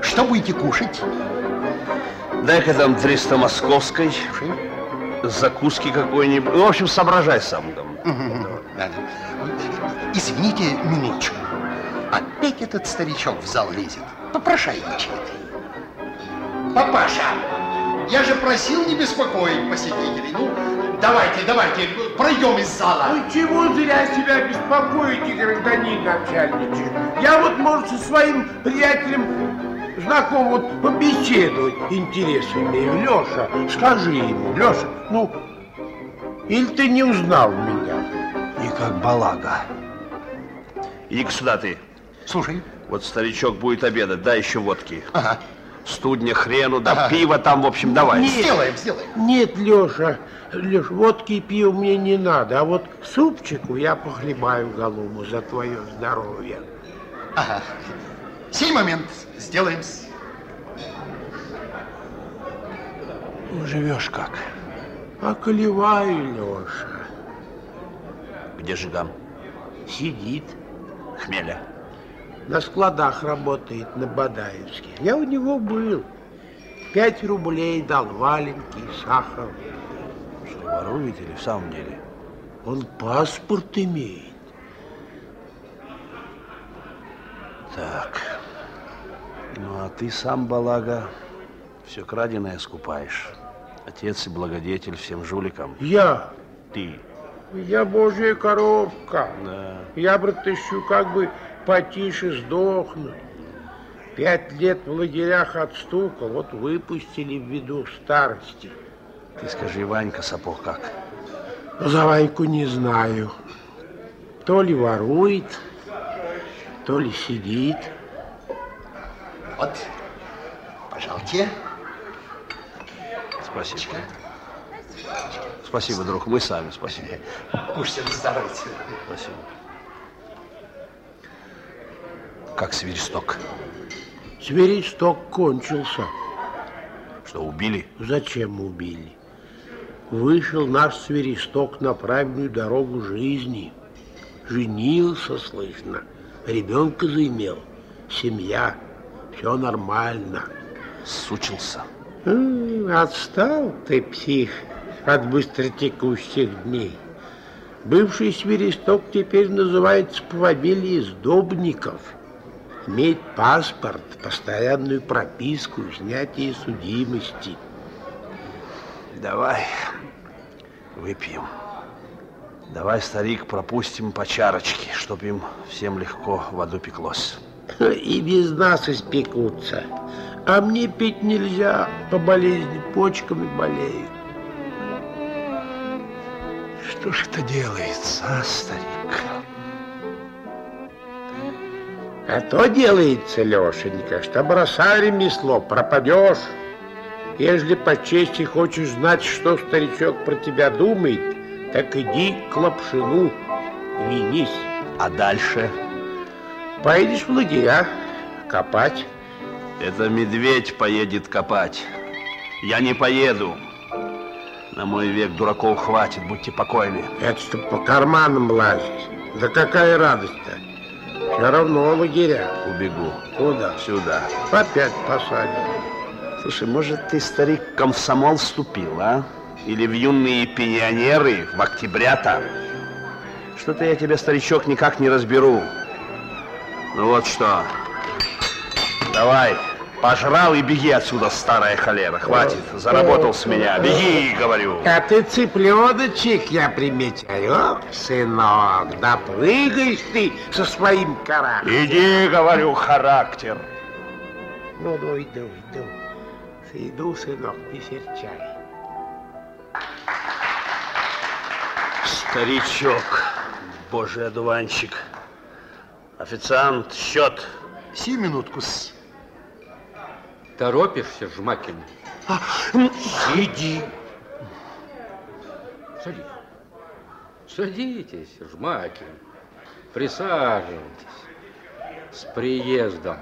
Что будете кушать? Дай-ка там 300 московской, закуски какой-нибудь. В общем, соображай сам там. Извините минуточку. Опять этот старичок в зал лезет. Попрошайничает. Папаша, я же просил не беспокоить посетителей. Ну, давайте, пройдем из зала. Ну, чего зря себя беспокоите, гражданин начальничек? Я вот, может, со своим приятелем знаком вот побеседовать интересно имею. Леша, скажи ему, Леша, ну, или ты не узнал меня? И как балага. Иди-ка сюда ты. Слушай. Вот старичок будет обедать, дай еще водки. Ага. Студня, хрену, да пиво там, в общем, давай. Нет, сделаем. Нет, Леша, водки и пива мне не надо, а вот супчику я похлебаю, голубу, за твое здоровье. Ага. Сей момент сделаем. Живешь как? Околеваю, Леша. Где Жиган? Сидит. Хмеля? На складах работает на Бадаевске. Я у него был. 5 рублей дал, валенки, сахар. Что, ворует или в самом деле? Он паспорт имеет. Так. Ну, а ты сам, балага, все краденое скупаешь. Отец и благодетель всем жуликам. Я? Ты? Я божья коровка. Да. Я, брат, ищу как бы потише сдохнуть. 5 лет в лагерях отстукал, вот выпустили ввиду старости. Ты скажи, Ванька Сапог как? За Ваньку не знаю. То ли ворует, то ли сидит. Вот, пожалуйте. Спасибо. Спасибо, друг, мы сами, спасибо. Кушайте на здоровье. Спасибо. Как Свиристок? Свиристок кончился. Что, убили? Зачем убили? Вышел наш Свиристок на правильную дорогу жизни. Женился, слышно. Ребенка заимел. Семья. Все нормально. Сучился. Отстал ты, псих, от быстротекущих дней. Бывший Свиристок теперь называется по фамилии Сдобников. Имеет паспорт, постоянную прописку, снятие судимости. Давай выпьем. Давай, старик, пропустим по чарочке, чтоб им всем легко в аду пеклось. И без нас испекутся. А мне пить нельзя, по болезни почками болею. Что ж это делается, а, старик? А то делается, Лешенька, что бросай ремесло, пропадешь. Ежели по чести хочешь знать, что старичок про тебя думает, так иди к Лапшину, винись. А дальше? Поедешь в лагеря копать. Это медведь поедет копать. Я не поеду. На мой век дураков хватит, будьте покойны. Это что по карманам лазить? Да какая радость-то? Все равно лагеря. Убегу. Куда? Сюда. Опять посадят. Слушай, может, ты, старик, в комсомол вступил, а? Или в юные пионеры, в октябрята? Что-то я тебя, старичок, никак не разберу. Ну вот что. Давай, пожрал и беги отсюда, старая холера. Хватит, заработал с меня. Беги, говорю. А ты цыпленочек, я примечаю. О, сынок, да прыгаешь ты со своим характером. Иди, говорю, характер. Ну, иду. Иду, сынок, не серчай. Старичок, божий одуванчик. Официант, счет. Сию минутку-с. Торопишься, Жмакин? Иди. Садитесь, Жмакин. Присаживайтесь. С приездом.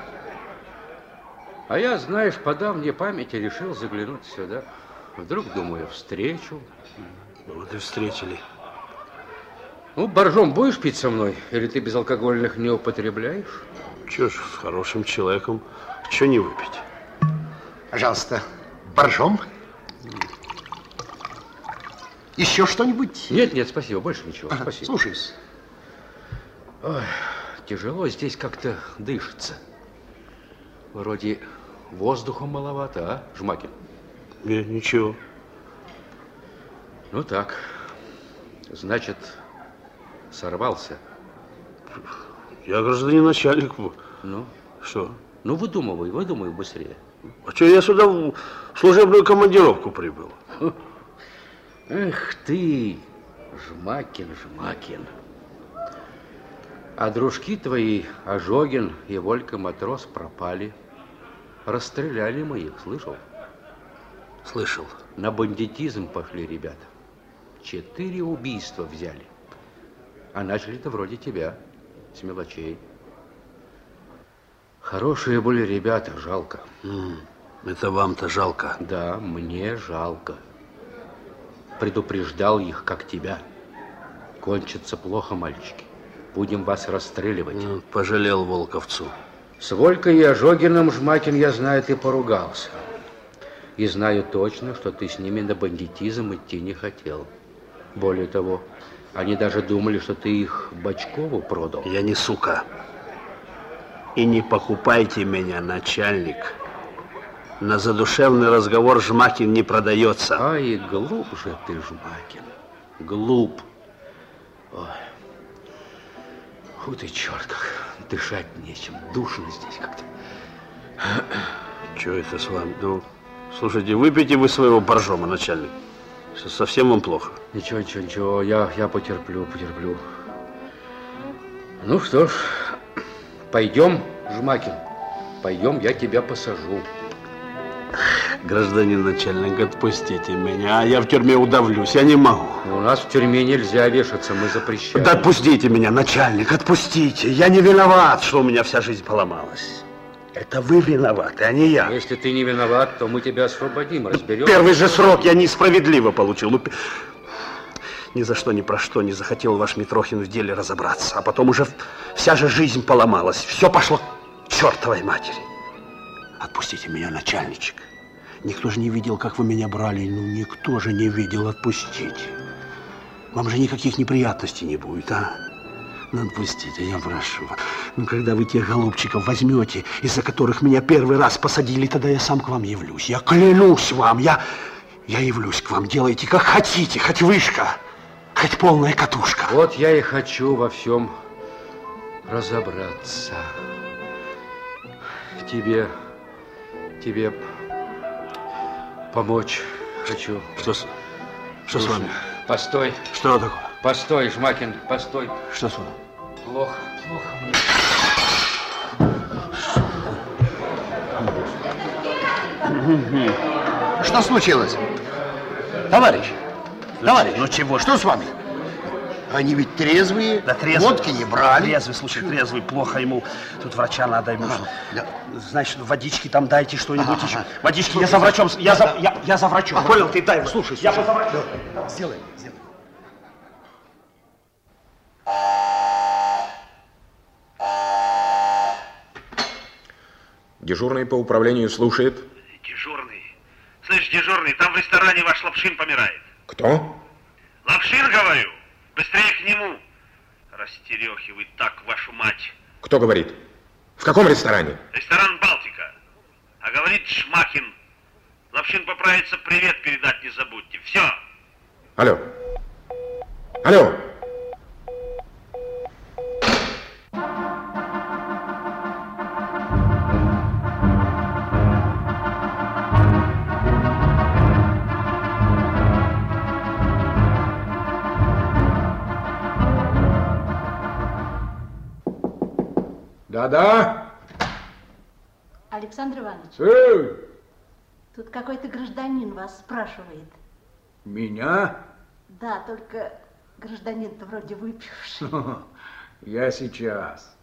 А я, знаешь, по давней памяти решил заглянуть сюда. Вдруг, думаю, встречу. Вот и встретили. Ну, боржом будешь пить со мной? Или ты безалкогольных не употребляешь? Чё ж, с хорошим человеком, чё не выпить? Пожалуйста, боржом. Еще что-нибудь? Нет, нет, спасибо, больше ничего, Ага, спасибо. слушаюсь. Ой, тяжело здесь как-то дышится. Вроде воздуха маловато, а, Жмакин? Нет, ничего. Ну так, значит, сорвался. Я гражданин начальник. Ну, Что? ну выдумывай быстрее. А что, я сюда в служебную командировку прибыл. Эх ты, Жмакин. А дружки твои, Ожогин и Волька Матрос, пропали. Расстреляли мы их, слышал? Слышал. На бандитизм пошли ребята. 4 убийства взяли. А начали-то вроде тебя, с мелочей. Хорошие были ребята, жалко. Это вам-то жалко. Да, мне жалко. Предупреждал их, как тебя. Кончится плохо, мальчики. Будем вас расстреливать. Пожалел Волковцу. С Волькой и Ожогиным, Жмакин, я знаю, ты поругался. И знаю точно, что ты с ними на бандитизм идти не хотел. Более того, они даже думали, что ты их Бочкову продал. Я не сука. И не покупайте меня, начальник. На задушевный разговор Жмакин не продается. Ай, глуп же ты, Жмакин. Глуп. Ой. Фу ты, черт, как дышать нечем. Душно здесь как-то. Чего это с вами? Ну, слушайте, выпейте вы своего боржома, начальник. Совсем вам плохо. Ничего, я потерплю. Ну что ж, пойдем, Жмакин, пойдем, я тебя посажу. Гражданин начальник, отпустите меня, я в тюрьме удавлюсь, я не могу. У нас в тюрьме нельзя вешаться, мы запрещаем. Да отпустите меня, начальник, отпустите. Я не виноват, что у меня вся жизнь поломалась. Это вы виноваты, а не я. Если ты не виноват, то мы тебя освободим, разберем. Первый же срок я несправедливо получил. Ну, ни за что, ни про что не захотел ваш Митрохин в деле разобраться. А потом уже вся же жизнь поломалась. Все пошло к чертовой матери. Отпустите меня, начальничек. Никто же не видел, как вы меня брали. Ну, никто же не видел. Отпустите. Вам же никаких неприятностей не будет, а? Ну, отпустите, я прошу. Ну, когда вы тех голубчиков возьмете, из-за которых меня первый раз посадили, тогда я сам к вам явлюсь. Я клянусь вам, я явлюсь к вам. Делайте, как хотите, хоть вышка, хоть полная катушка. Вот я и хочу во всем разобраться. Тебе помочь хочу. Что с вами? Постой. Что такое? Постой, Жмакин, постой. Что с вами? Плохо мне. Что случилось? Товарищ, ну чего, что с вами? Они ведь трезвые, Да трезвый. водки не брали. Трезвый, слушай, трезвый, плохо ему. Тут врача надо ему. Да. Значит, водички там дайте что-нибудь еще. Водички, слушай, я за врачом, я за врачом. Понял, ты дай, слушай, я за врачом. Сделай. Дежурный по управлению слушает. Дежурный. Слышь, дежурный, там в ресторане ваш Лапшин помирает. Кто? Лапшин, говорю. Быстрее к нему. Растерехи вы так, вашу мать. Кто говорит? В каком ресторане? Ресторан «Балтика». А говорит Жмакин. Лапшин поправится, привет передать не забудьте. Все. Алло. Да-да. Александр Иванович, Эй, тут какой-то гражданин вас спрашивает. меня? Да, только гражданин-то вроде выпивший. Я сейчас.